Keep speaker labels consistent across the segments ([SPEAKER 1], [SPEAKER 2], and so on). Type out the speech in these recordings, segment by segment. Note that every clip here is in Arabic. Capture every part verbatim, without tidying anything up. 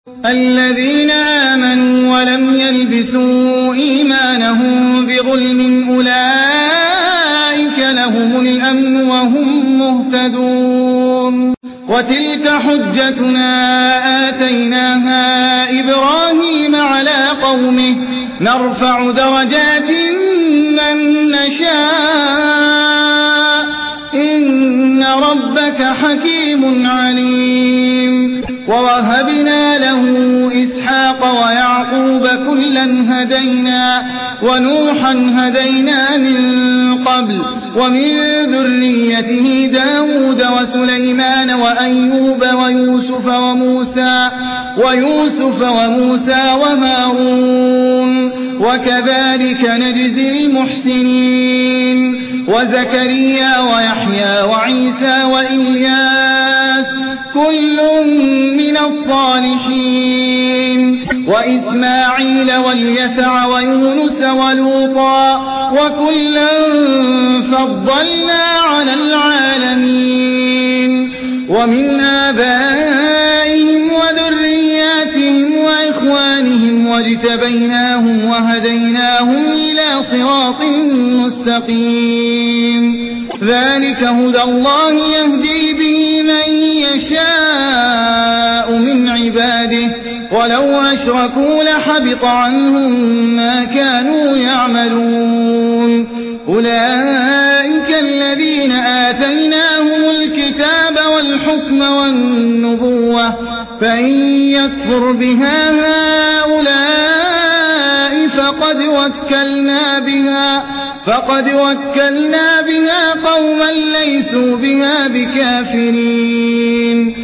[SPEAKER 1] الذين آمنوا ولم يلبسوا إيمانهم بظلم أولئك لهم الأمن وهم مهتدون وتلك حجتنا آتيناها إبراهيم على قومه نرفع درجات من نشاء إن ربك حكيم عليم ووهبنا له إسحاق ويعقوب كلا هدينا ونوحا هدينا من قبل ومن ذريته داود وسليمان وأيوب ويوسف وموسى ويوسف وموسى وهارون وكذلك نجزي المحسنين وزكريا ويحيى وعيسى وإلياس كل من الصالحين وإسماعيل واليسع ويونس ولوطا وكلا فضلنا على العالمين ومن آبائهم وذرياتهم وإخوانهم واجتبيناهم وهديناهم إلى صراط مستقيم ذلك هدى الله يهدي به من يشاء من عباده ولو أشركوا لحبط عنهم ما كانوا يعملون أولئك الذين آتيناهم الكتاب والحكم والنبوة فإن يكفر بها هؤلاء فقد وكلنا بها فقد وكلنا بها قوما ليسوا بها بكافرين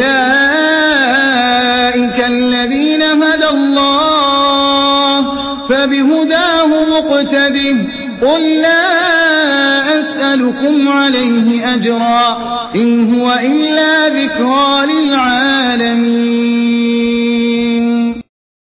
[SPEAKER 1] أولئك الذين هدى الله فبهداه مقتده قل لا أسألكم عليه أجرا إن هو إلا ذكرى للعالمين